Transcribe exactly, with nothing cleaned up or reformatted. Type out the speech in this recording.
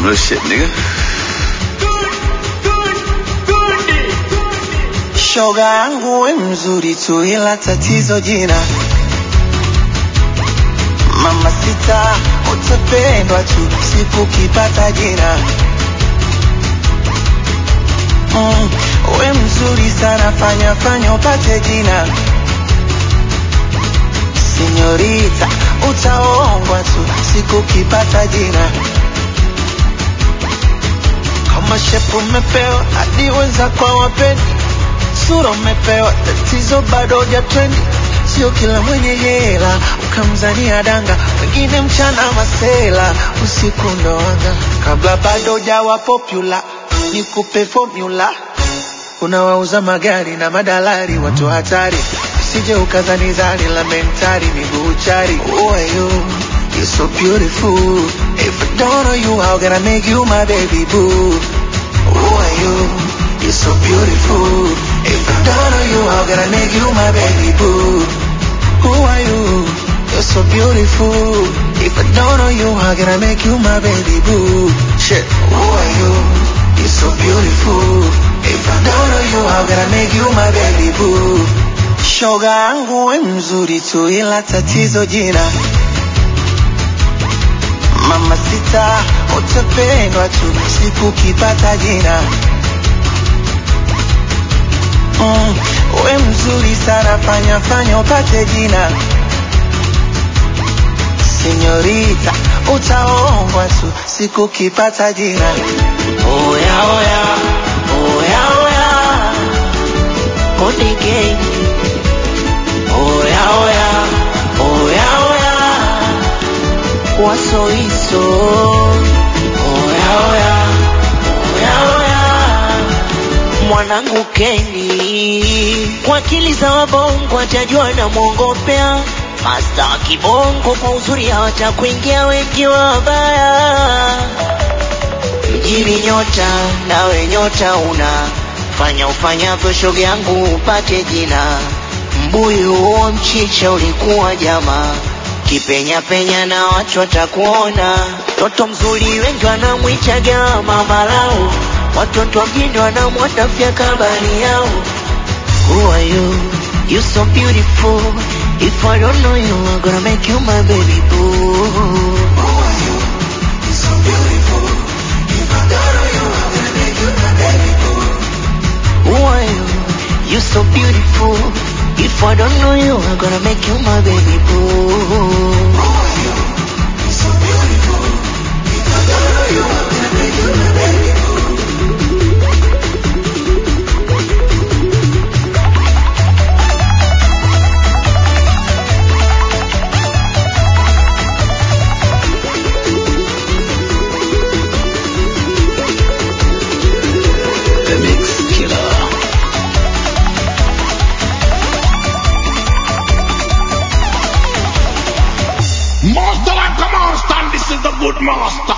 real shit, nigga. Shoga yangu we mzuri tu ila tatizo jina. Mama sita utapendwa tu siku kipata jina. Mm, we mzuri sana fanya fanya upate jina. Senyorita utaongwa tu siku kipata jina. Kama shepu umepewa hadi wenza kwa wapendi. Sura umepewa tatizo bado huja trendi. Sio kila mwenye hela ukamzania danga, wengine mchana masela usiku ndo wanga. Kabla bado hujawa popular nikupe formula. Unawauza magari na madalari watu hatari, usije ukazani zari la mentari miguu chari. Who are you? You're so beautiful. If I don't know you, how can I make you my baby boo? Who are you? You're so beautiful. If I don't know you, how can I make you my baby boo? Who are you? You're so beautiful. If I don't know you, how can I make you my baby boo? Shit. Who are you? You're so beautiful. If I don't know you, how can I make you my baby boo? Shoga yangu we mzuri tu ila tatizo jina. Mama sita utapendwa tu siku kipata jina. Mm, we mzuri sana fanya fanya upate jina. Senyorita utaongwa tu siku kipata jina. Oya oya, oya oya, Konde Gang. Oya oya, oya oya, Wasoiso. Oya oya, oya oya, mwanangu Kenny. Kwa akili za wabongo atajua na mwongopea. Master wa kibongo kwa uzuri hawatakuingia wengi wabaya. Mjini nyota nawe nyota una, fanya ufanyavyo shoga yangu upate jina. Mbuyu huo mchicha ulikuwa jama, kipenya penya na watu watakuona. Toto mzuri wengi wanamwita gama malao, watoto wa mjini wanamwatafia kabari yao. Who are you? You so beautiful. If I don't know you, I'm gonna make you my baby boo. Who are you? You're so beautiful. If I don't know you, I'm gonna make you my baby boo. Who are you? You so beautiful. If I don't know you, I'm gonna make you my baby boo. Who are you? You're so beautiful. If I don't know you, I'm gonna make you my baby boo. The Mix Killer. Master like a monster, and this is the good master.